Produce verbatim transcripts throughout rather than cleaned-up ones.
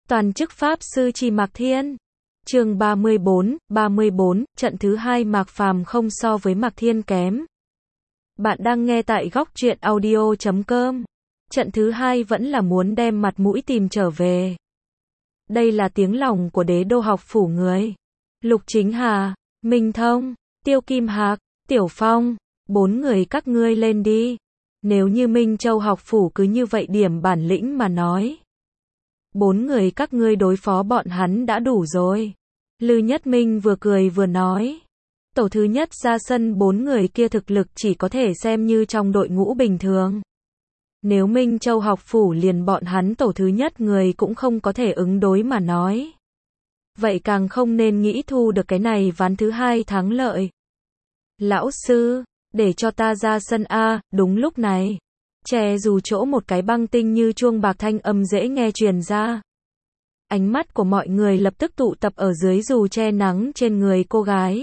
Toàn chức Pháp Sư Trì Mạc Thiên. Chương ba mươi bốn, ba mươi bốn, trận thứ hai Mạc Phàm không so với Mạc Thiên kém. Bạn đang nghe tại góc truyện audio chấm com. Trận thứ hai vẫn là muốn đem mặt mũi tìm trở về. Đây là tiếng lòng của đế đô học phủ người. Lục Chính Hà, Minh Thông, Tiêu Kim Hạc, Tiểu Phong, bốn người các ngươi lên đi. Nếu như Minh Châu học phủ cứ như vậy điểm bản lĩnh mà nói. Bốn người các ngươi đối phó bọn hắn đã đủ rồi. Lư Nhất Minh vừa cười vừa nói. Tổ thứ nhất ra sân bốn người kia thực lực chỉ có thể xem như trong đội ngũ bình thường. Nếu Minh Châu học phủ liền bọn hắn tổ thứ nhất người cũng không có thể ứng đối mà nói. Vậy càng không nên nghĩ thu được cái này ván thứ hai thắng lợi. Lão sư, để cho ta ra sân A, đúng lúc này. Che dù chỗ một cái băng tinh như chuông bạc thanh âm dễ nghe truyền ra. Ánh mắt của mọi người lập tức tụ tập ở dưới dù che nắng trên người cô gái.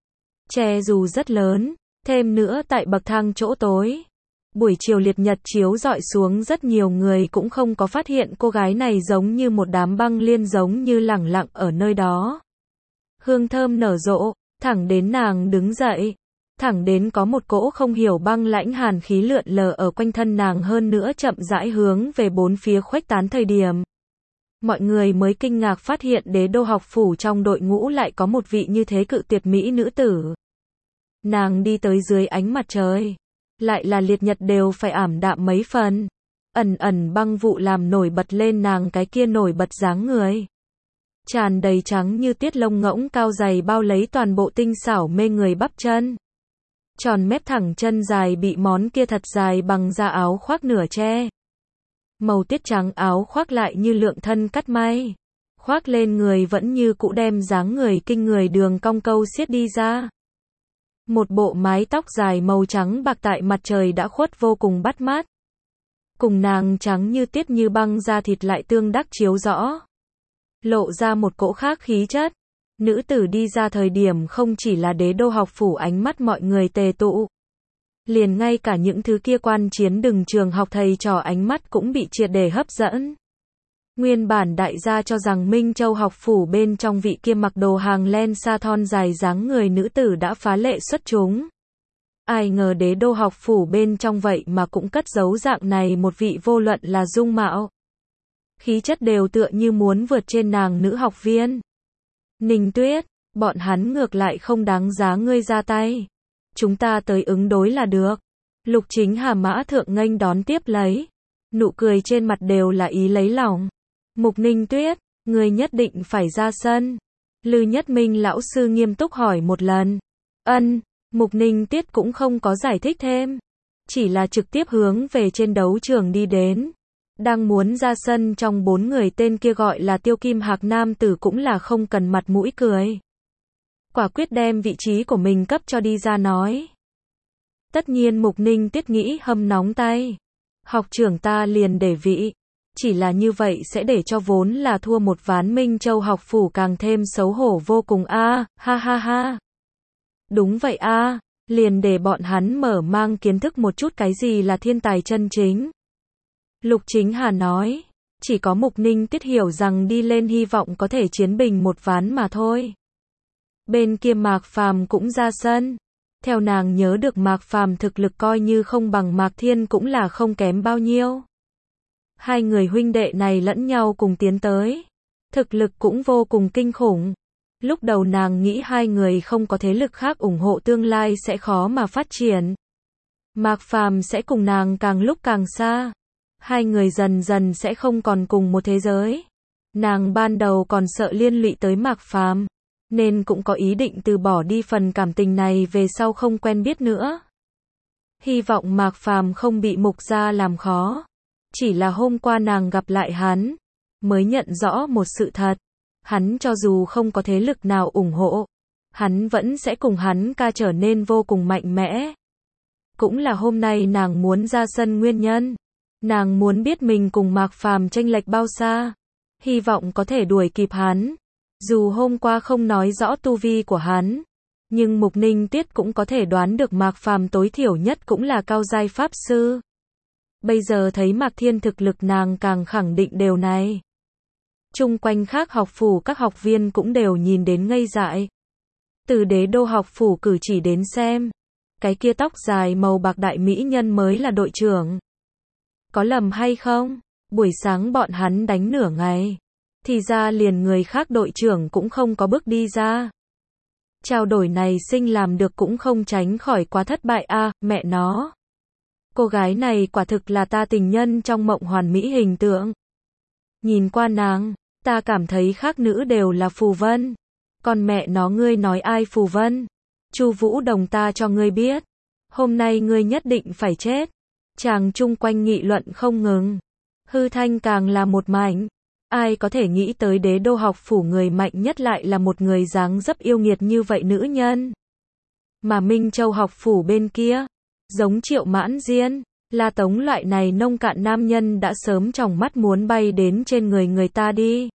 Che dù rất lớn, thêm nữa tại bậc thang chỗ tối. Buổi chiều liệt nhật chiếu rọi xuống rất nhiều người cũng không có phát hiện cô gái này giống như một đám băng liên giống như lẳng lặng ở nơi đó. Hương thơm nở rộ, thẳng đến nàng đứng dậy. Thẳng đến có một cỗ không hiểu băng lãnh hàn khí lượn lờ ở quanh thân nàng hơn nữa chậm rãi hướng về bốn phía khuếch tán thời điểm. Mọi người mới kinh ngạc phát hiện đế đô học phủ trong đội ngũ lại có một vị như thế cự tuyệt mỹ nữ tử. Nàng đi tới dưới ánh mặt trời. Lại là liệt nhật đều phải ảm đạm mấy phần. Ẩn ẩn băng vụ làm nổi bật lên nàng cái kia nổi bật dáng người. Tràn đầy trắng như tiết lông ngỗng cao dày bao lấy toàn bộ tinh xảo mê người bắp chân. Tròn mép thẳng chân dài bị món kia thật dài bằng da áo khoác nửa che. Màu tiết trắng áo khoác lại như lượng thân cắt may. Khoác lên người vẫn như cũ đem dáng người kinh người đường cong câu xiết đi ra. Một bộ mái tóc dài màu trắng bạc tại mặt trời đã khuất vô cùng bắt mắt. Cùng nàng trắng như tiết như băng da thịt lại tương đắc chiếu rõ. Lộ ra một cỗ khác khí chất. Nữ tử đi ra thời điểm không chỉ là đế đô học phủ ánh mắt mọi người tề tụ. Liền ngay cả những thứ kia quan chiến đừng trường học thầy trò ánh mắt cũng bị triệt để hấp dẫn. Nguyên bản đại gia cho rằng Minh Châu học phủ bên trong vị kia mặc đồ hàng len sa thon dài dáng người nữ tử đã phá lệ xuất chúng. Ai ngờ đế đô học phủ bên trong vậy mà cũng cất giấu dạng này một vị vô luận là dung mạo. Khí chất đều tựa như muốn vượt trên nàng nữ học viên. Ninh Tuyết, bọn hắn ngược lại không đáng giá ngươi ra tay. Chúng ta tới ứng đối là được. Lục Chính Hà mã thượng nghênh đón tiếp lấy. Nụ cười trên mặt đều là ý lấy lòng. Mục Ninh Tuyết, ngươi nhất định phải ra sân. Lư Nhất Minh lão sư nghiêm túc hỏi một lần. Ân, Mục Ninh Tuyết cũng không có giải thích thêm. Chỉ là trực tiếp hướng về trên đấu trường đi đến. Đang muốn ra sân trong bốn người tên kia gọi là Tiêu Kim Hạc nam tử cũng là không cần mặt mũi cười. Quả quyết đem vị trí của mình cấp cho đi ra nói. Tất nhiên Mục Ninh Tiết nghĩ hâm nóng tay. Học trưởng ta liền để vị. Chỉ là như vậy sẽ để cho vốn là thua một ván Minh Châu học phủ càng thêm xấu hổ vô cùng a à, ha ha ha. Đúng vậy a à, liền để bọn hắn mở mang kiến thức một chút cái gì là thiên tài chân chính. Lục Chính Hà nói, chỉ có Mục Ninh Tiết hiểu rằng đi lên hy vọng có thể chiến bình một ván mà thôi. Bên kia Mạc Phàm cũng ra sân. Theo nàng nhớ được Mạc Phàm thực lực coi như không bằng Mạc Thiên cũng là không kém bao nhiêu. Hai người huynh đệ này lẫn nhau cùng tiến tới. Thực lực cũng vô cùng kinh khủng. Lúc đầu nàng nghĩ hai người không có thế lực khác ủng hộ tương lai sẽ khó mà phát triển. Mạc Phàm sẽ cùng nàng càng lúc càng xa. Hai người dần dần sẽ không còn cùng một thế giới. Nàng ban đầu còn sợ liên lụy tới Mạc Phàm, nên cũng có ý định từ bỏ đi phần cảm tình này về sau không quen biết nữa. Hy vọng Mạc Phàm không bị Mục gia làm khó. Chỉ là hôm qua nàng gặp lại hắn, mới nhận rõ một sự thật. Hắn cho dù không có thế lực nào ủng hộ, hắn vẫn sẽ cùng hắn ca trở nên vô cùng mạnh mẽ. Cũng là hôm nay nàng muốn ra sân nguyên nhân. Nàng muốn biết mình cùng Mạc Phàm chênh lệch bao xa. Hy vọng có thể đuổi kịp hắn. Dù hôm qua không nói rõ tu vi của hắn, nhưng Mục Ninh Tiết cũng có thể đoán được Mạc Phàm tối thiểu nhất cũng là cao giai pháp sư. Bây giờ thấy Mạc Thiên thực lực nàng càng khẳng định điều này. Chung quanh khác học phủ các học viên cũng đều nhìn đến ngây dại. Từ đế đô học phủ cử chỉ đến xem, cái kia tóc dài màu bạc đại mỹ nhân mới là đội trưởng. Có lầm hay không? Buổi sáng bọn hắn đánh nửa ngày, thì ra liền người khác đội trưởng cũng không có bước đi ra. Trao đổi này sinh làm được cũng không tránh khỏi quá thất bại a, à, mẹ nó. Cô gái này quả thực là ta tình nhân trong mộng hoàn mỹ hình tượng. Nhìn qua nàng, ta cảm thấy khác nữ đều là phù vân. Còn mẹ nó ngươi nói ai phù vân? Chu Vũ Đồng ta cho ngươi biết. Hôm nay ngươi nhất định phải chết. Chàng chung quanh nghị luận không ngừng. Hư thanh càng là một mảnh. Ai có thể nghĩ tới đế đô học phủ người mạnh nhất lại là một người dáng dấp yêu nghiệt như vậy nữ nhân. Mà Minh Châu học phủ bên kia, giống Triệu Mãn Diên, La Tống loại này nông cạn nam nhân đã sớm tròng mắt muốn bay đến trên người người ta đi.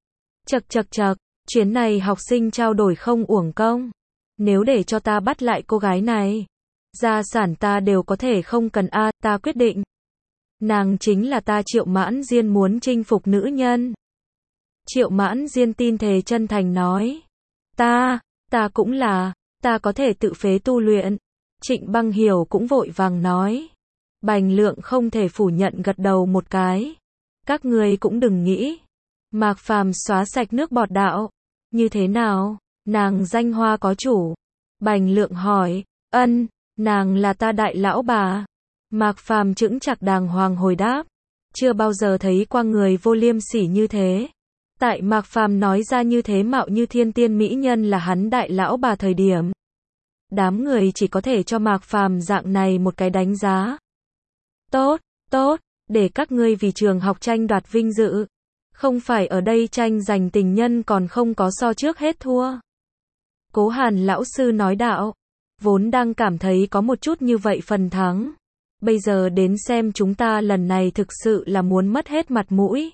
Chậc chậc chậc, chuyến này học sinh trao đổi không uổng công. Nếu để cho ta bắt lại cô gái này, gia sản ta đều có thể không cần a, ta quyết định. Nàng chính là ta Triệu Mãn Diên muốn chinh phục nữ nhân. Triệu Mãn Diên tin thề chân thành nói. Ta, ta cũng là, ta có thể tự phế tu luyện. Trịnh Băng Hiểu cũng vội vàng nói. Bành Lượng không thể phủ nhận gật đầu một cái. Các người cũng đừng nghĩ. Mạc Phàm xóa sạch nước bọt đạo. Như thế nào? Nàng danh hoa có chủ. Bành Lượng hỏi. Ân, nàng là ta đại lão bà. Mạc Phàm chững chạc đàng hoàng hồi đáp. Chưa bao giờ thấy qua người vô liêm sỉ như thế. Tại Mạc Phàm nói ra như thế mạo như thiên tiên mỹ nhân là hắn đại lão bà thời điểm. Đám người chỉ có thể cho Mạc Phàm dạng này một cái đánh giá. Tốt, tốt, để các ngươi vì trường học tranh đoạt vinh dự. Không phải ở đây tranh giành tình nhân còn không có so trước hết thua. Cố Hàn lão sư nói đạo. Vốn đang cảm thấy có một chút như vậy phần thắng. Bây giờ đến xem chúng ta lần này thực sự là muốn mất hết mặt mũi.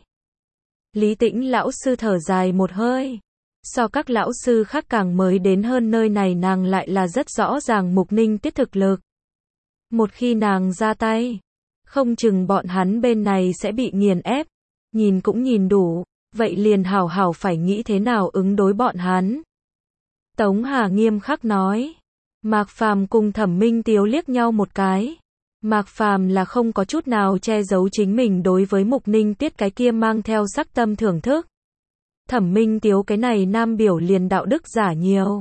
Lý Tĩnh lão sư thở dài một hơi. So các lão sư khác càng mới đến hơn nơi này nàng lại là rất rõ ràng Mục Ninh Tiết thực lực. Một khi nàng ra tay, không chừng bọn hắn bên này sẽ bị nghiền ép. Nhìn cũng nhìn đủ, vậy liền hảo hảo phải nghĩ thế nào ứng đối bọn hắn. Tống Hà nghiêm khắc nói. Mạc Phàm cùng Thẩm Minh Tiếu liếc nhau một cái. Mạc Phàm là không có chút nào che giấu chính mình đối với Mục Ninh Tiết cái kia mang theo sắc tâm thưởng thức. Thẩm Minh Tiếu cái này nam biểu liền đạo đức giả nhiều.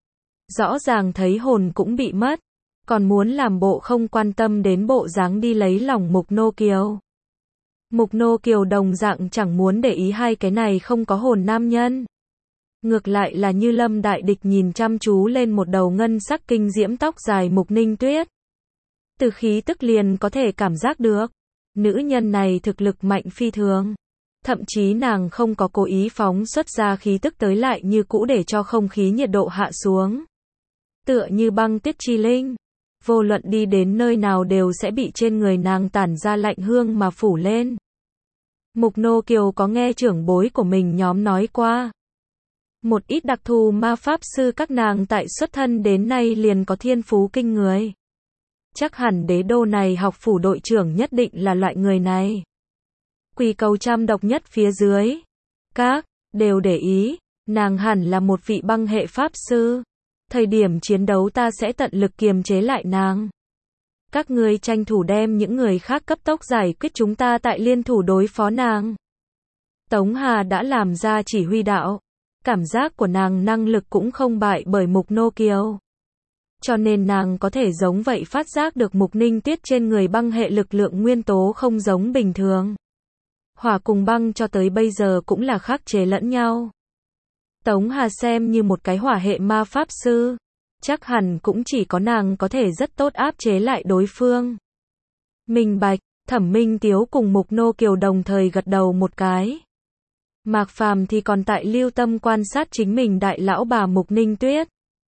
Rõ ràng thấy hồn cũng bị mất, còn muốn làm bộ không quan tâm đến bộ dáng đi lấy lòng Mục Nô Kiều. Mục Nô Kiều đồng dạng chẳng muốn để ý hai cái này không có hồn nam nhân. Ngược lại là như lâm đại địch nhìn chăm chú lên một đầu ngân sắc kinh diễm tóc dài Mục Ninh Tuyết. Từ khí tức liền có thể cảm giác được, nữ nhân này thực lực mạnh phi thường. Thậm chí nàng không có cố ý phóng xuất ra khí tức tới lại như cũ để cho không khí nhiệt độ hạ xuống. Tựa như băng tuyết chi linh, vô luận đi đến nơi nào đều sẽ bị trên người nàng tản ra lạnh hương mà phủ lên. Mục Nô Kiều có nghe trưởng bối của mình nhóm nói qua. Một ít đặc thù ma pháp sư các nàng tại xuất thân đến nay liền có thiên phú kinh người. Chắc hẳn đế đô này học phủ đội trưởng nhất định là loại người này. Quỳ cầu trăm độc nhất phía dưới. Các, đều để ý, nàng hẳn là một vị băng hệ pháp sư. Thời điểm chiến đấu ta sẽ tận lực kiềm chế lại nàng. Các ngươi tranh thủ đem những người khác cấp tốc giải quyết chúng ta tại liên thủ đối phó nàng. Tống Hà đã làm ra chỉ huy đạo. Cảm giác của nàng năng lực cũng không bại bởi Mục Nô Kiều. Cho nên nàng có thể giống vậy phát giác được Mục Ninh Tiết trên người băng hệ lực lượng nguyên tố không giống bình thường. Hỏa cùng băng cho tới bây giờ cũng là khắc chế lẫn nhau. Tống Hà xem như một cái hỏa hệ ma pháp sư. Chắc hẳn cũng chỉ có nàng có thể rất tốt áp chế lại đối phương. Minh bạch, Thẩm Minh Tiếu cùng Mục Nô Kiều đồng thời gật đầu một cái. Mạc Phàm thì còn tại lưu tâm quan sát chính mình đại lão bà Mục Ninh Tuyết.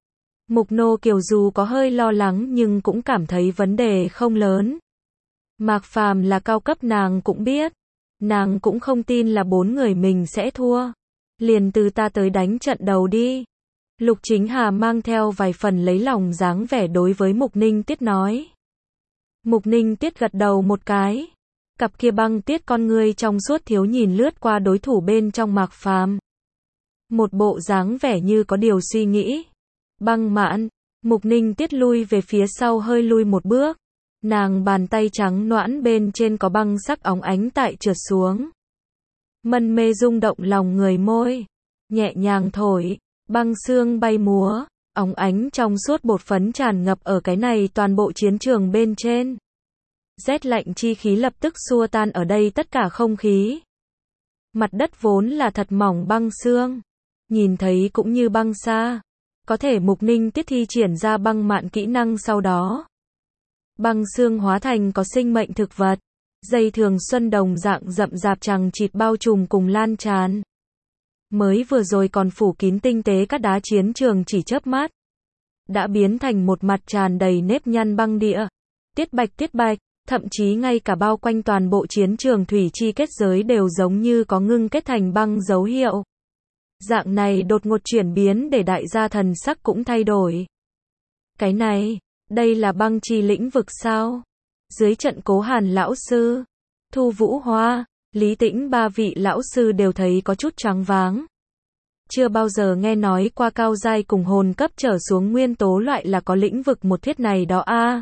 Mục Nô Kiều dù có hơi lo lắng nhưng cũng cảm thấy vấn đề không lớn. Mạc Phàm là cao cấp nàng cũng biết. Nàng cũng không tin là bốn người mình sẽ thua. Liền từ ta tới đánh trận đầu đi. Lục Chính Hà mang theo vài phần lấy lòng dáng vẻ đối với Mục Ninh Tiết nói. Mục Ninh Tiết gật đầu một cái. Cặp kia băng tiết con ngươi trong suốt thiếu nhìn lướt qua đối thủ bên trong Mạc Phàm. Một bộ dáng vẻ như có điều suy nghĩ. Băng Mạn, Mục Ninh Tiết lui về phía sau hơi lui một bước. Nàng bàn tay trắng nõn bên trên có băng sắc óng ánh tại trượt xuống. Mân mê rung động lòng người môi. Nhẹ nhàng thổi, băng sương bay múa, óng ánh trong suốt bột phấn tràn ngập ở cái này toàn bộ chiến trường bên trên. Rét lạnh chi khí lập tức xua tan ở đây tất cả không khí. Mặt đất vốn là thật mỏng băng sương. Nhìn thấy cũng như băng xa. Có thể Mục Ninh Tiết thi triển ra băng mạn kỹ năng sau đó. Băng sương hóa thành có sinh mệnh thực vật. Dây thường xuân đồng dạng rậm rạp chằng chịt bao trùm cùng lan tràn. Mới vừa rồi còn phủ kín tinh tế các đá chiến trường chỉ chớp mắt. Đã biến thành một mặt tràn đầy nếp nhăn băng địa. Tiết bạch tiết bạch, thậm chí ngay cả bao quanh toàn bộ chiến trường thủy chi kết giới đều giống như có ngưng kết thành băng dấu hiệu. Dạng này đột ngột chuyển biến để đại gia thần sắc cũng thay đổi. Cái này, đây là băng chi lĩnh vực sao? Dưới trận Cố Hàn lão sư, Thu Vũ Hoa, Lý Tĩnh ba vị lão sư đều thấy có chút choáng váng. Chưa bao giờ nghe nói qua cao giai cùng hồn cấp trở xuống nguyên tố loại là có lĩnh vực một thiết này đó a. À.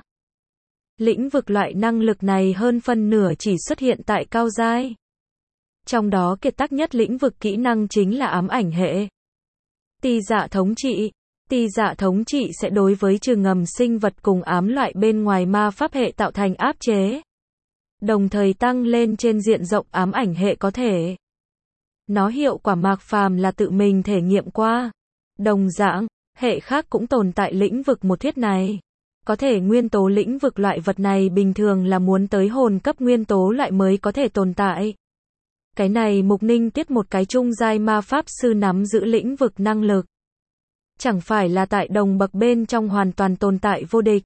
Lĩnh vực loại năng lực này hơn phân nửa chỉ xuất hiện tại cao giai. Trong đó kiệt tác nhất lĩnh vực kỹ năng chính là ám ảnh hệ. Ti dạ thống trị. Ti dạ thống trị sẽ đối với trừ ngầm sinh vật cùng ám loại bên ngoài ma pháp hệ tạo thành áp chế. Đồng thời tăng lên trên diện rộng ám ảnh hệ có thể. Nó hiệu quả Mạc Phàm là tự mình thể nghiệm qua. Đồng dạng, hệ khác cũng tồn tại lĩnh vực một thiết này. Có thể nguyên tố lĩnh vực loại vật này bình thường là muốn tới hồn cấp nguyên tố loại mới có thể tồn tại. Cái này Mục Ninh Tiết một cái trung giai ma pháp sư nắm giữ lĩnh vực năng lực. Chẳng phải là tại đồng bậc bên trong hoàn toàn tồn tại vô địch.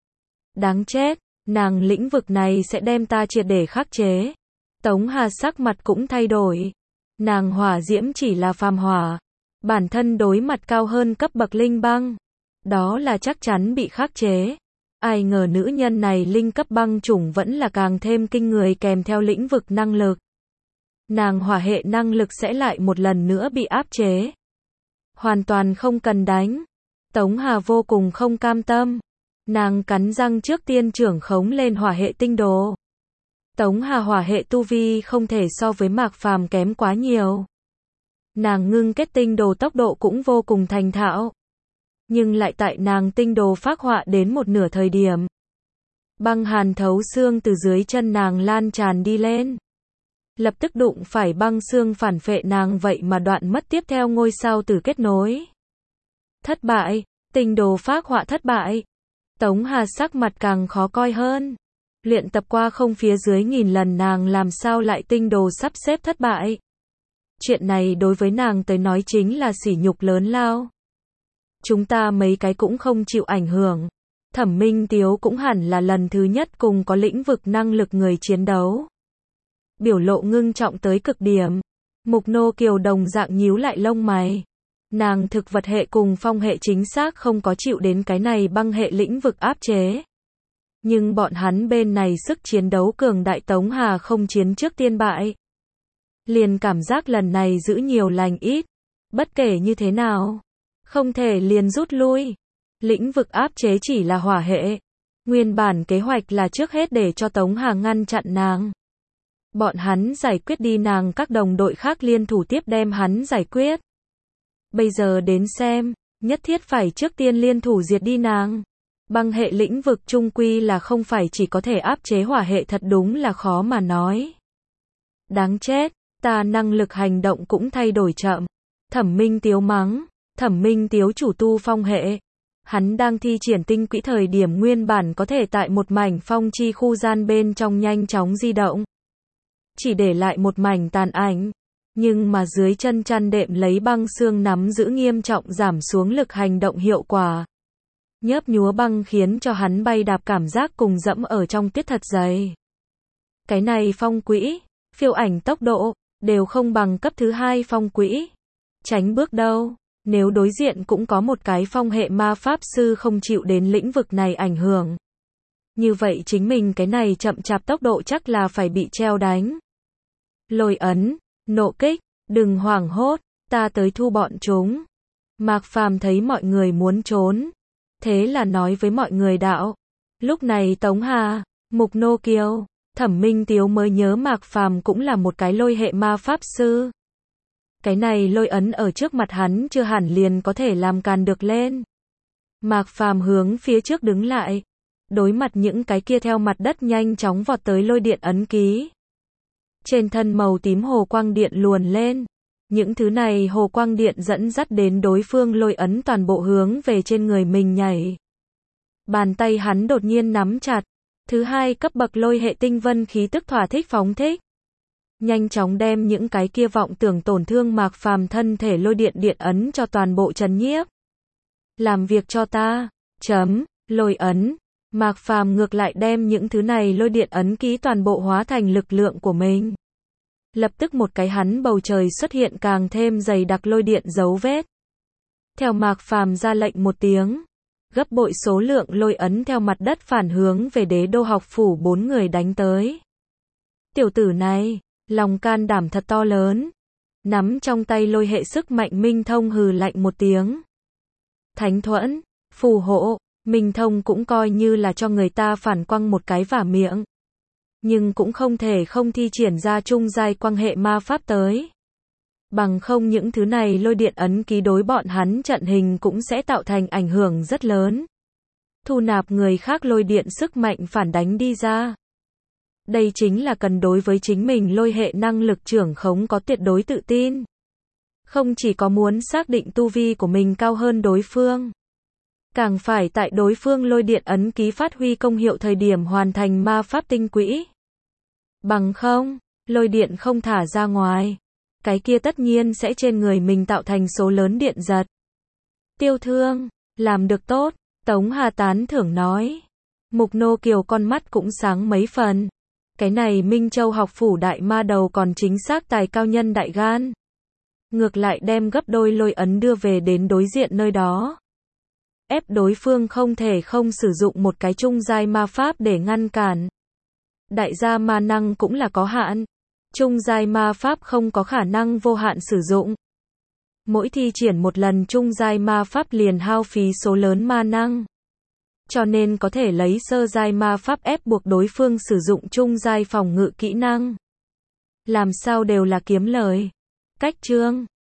Đáng chết, nàng lĩnh vực này sẽ đem ta triệt để khắc chế. Tống Hà sắc mặt cũng thay đổi. Nàng hỏa diễm chỉ là phàm hỏa. Bản thân đối mặt cao hơn cấp bậc linh băng. Đó là chắc chắn bị khắc chế. Ai ngờ nữ nhân này linh cấp băng chủng vẫn là càng thêm kinh người kèm theo lĩnh vực năng lực. Nàng hỏa hệ năng lực sẽ lại một lần nữa bị áp chế. Hoàn toàn không cần đánh. Tống Hà vô cùng không cam tâm. Nàng cắn răng trước tiên trưởng khống lên hỏa hệ tinh đồ. Tống Hà hỏa hệ tu vi không thể so với Mạc Phàm kém quá nhiều. Nàng ngưng kết tinh đồ tốc độ cũng vô cùng thành thạo. Nhưng lại tại nàng tinh đồ phác họa đến một nửa thời điểm. Băng hàn thấu xương từ dưới chân nàng lan tràn đi lên. Lập tức đụng phải băng xương phản phệ nàng vậy mà đoạn mất tiếp theo ngôi sao từ kết nối. Thất bại, tinh đồ phác họa thất bại. Tống Hà sắc mặt càng khó coi hơn. Luyện tập qua không phía dưới nghìn lần nàng làm sao lại tinh đồ sắp xếp thất bại. Chuyện này đối với nàng tới nói chính là sỉ nhục lớn lao. Chúng ta mấy cái cũng không chịu ảnh hưởng. Thẩm Minh Tiếu cũng hẳn là lần thứ nhất cùng có lĩnh vực năng lực người chiến đấu. Biểu lộ ngưng trọng tới cực điểm. Mục Nô Kiều đồng dạng nhíu lại lông mày. Nàng thực vật hệ cùng phong hệ chính xác không có chịu đến cái này băng hệ lĩnh vực áp chế. Nhưng bọn hắn bên này sức chiến đấu cường đại Tống Hà không chiến trước tiên bại. Liền cảm giác lần này giữ nhiều lành ít. Bất kể như thế nào. Không thể liền rút lui. Lĩnh vực áp chế chỉ là hỏa hệ. Nguyên bản kế hoạch là trước hết để cho Tống Hà ngăn chặn nàng. Bọn hắn giải quyết đi nàng các đồng đội khác liên thủ tiếp đem hắn giải quyết. Bây giờ đến xem, nhất thiết phải trước tiên liên thủ diệt đi nàng. Băng hệ lĩnh vực trung quy là không phải chỉ có thể áp chế hỏa hệ thật đúng là khó mà nói. Đáng chết, ta năng lực hành động cũng thay đổi chậm. Thẩm Minh Tiếu mắng, Thẩm Minh Tiếu chủ tu phong hệ. Hắn đang thi triển tinh quỹ thời điểm nguyên bản có thể tại một mảnh phong chi khu gian bên trong nhanh chóng di động. Chỉ để lại một mảnh tàn ảnh. Nhưng mà dưới chân chăn đệm lấy băng xương nắm giữ nghiêm trọng giảm xuống lực hành động hiệu quả. Nhớp nhúa băng khiến cho hắn bay đạp cảm giác cùng dẫm ở trong tuyết thật dày. Cái này phong quỹ, phiêu ảnh tốc độ, đều không bằng cấp thứ hai phong quỹ. Tránh bước đâu, nếu đối diện cũng có một cái phong hệ ma pháp sư không chịu đến lĩnh vực này ảnh hưởng. Như vậy chính mình cái này chậm chạp tốc độ chắc là phải bị treo đánh. Lôi ấn, nộ kích, đừng hoảng hốt, ta tới thu bọn chúng. Mạc Phàm thấy mọi người muốn trốn, thế là nói với mọi người đạo. Lúc này Tống Hà, Mục Nô Kiều, Thẩm Minh Tiếu mới nhớ Mạc Phàm cũng là một cái lôi hệ ma pháp sư. Cái này lôi ấn ở trước mặt hắn chưa hẳn liền có thể làm càn được lên. Mạc Phàm hướng phía trước đứng lại, đối mặt những cái kia theo mặt đất nhanh chóng vọt tới lôi điện ấn ký. Trên thân màu tím hồ quang điện luồn lên, những thứ này hồ quang điện dẫn dắt đến đối phương lôi ấn toàn bộ hướng về trên người mình nhảy. Bàn tay hắn đột nhiên nắm chặt, thứ hai cấp bậc lôi hệ tinh vân khí tức thỏa thích phóng thích. Nhanh chóng đem những cái kia vọng tưởng tổn thương Mạc Phàm thân thể lôi điện điện ấn cho toàn bộ trấn nhiếp. Làm việc cho ta, chấm, lôi ấn. Mạc Phàm ngược lại đem những thứ này lôi điện ấn ký toàn bộ hóa thành lực lượng của mình. Lập tức một cái hắn bầu trời xuất hiện càng thêm dày đặc lôi điện dấu vết. Theo Mạc Phàm ra lệnh một tiếng, gấp bội số lượng lôi ấn theo mặt đất phản hướng về đế đô học phủ bốn người đánh tới. Tiểu tử này, lòng can đảm thật to lớn. Nắm trong tay lôi hệ sức mạnh Minh Thông hừ lạnh một tiếng. Thánh thuẫn, phù hộ, Minh Thông cũng coi như là cho người ta phản quăng một cái vả miệng. Nhưng cũng không thể không thi triển ra trung giai quang hệ ma pháp tới. Bằng không những thứ này lôi điện ấn ký đối bọn hắn trận hình cũng sẽ tạo thành ảnh hưởng rất lớn. Thu nạp người khác lôi điện sức mạnh phản đánh đi ra. Đây chính là cần đối với chính mình lôi hệ năng lực trưởng khống có tuyệt đối tự tin. Không chỉ có muốn xác định tu vi của mình cao hơn đối phương, càng phải tại đối phương lôi điện ấn ký phát huy công hiệu thời điểm hoàn thành ma pháp tinh quỹ. Bằng không, lôi điện không thả ra ngoài, cái kia tất nhiên sẽ trên người mình tạo thành số lớn điện giật. Tiêu Thương, làm được tốt, Tống Hà tán thưởng nói. Mục Nô Kiều con mắt cũng sáng mấy phần. Cái này Minh Châu học phủ đại ma đầu còn chính xác tài cao nhân đại gan. Ngược lại đem gấp đôi lôi ấn đưa về đến đối diện nơi đó. Ép đối phương không thể không sử dụng một cái trung giai ma pháp để ngăn cản. Đại gia ma năng cũng là có hạn. Trung giai ma pháp không có khả năng vô hạn sử dụng. Mỗi thi triển một lần trung giai ma pháp liền hao phí số lớn ma năng. Cho nên có thể lấy sơ giai ma pháp ép buộc đối phương sử dụng trung giai phòng ngự kỹ năng. Làm sao đều là kiếm lời. Cách chương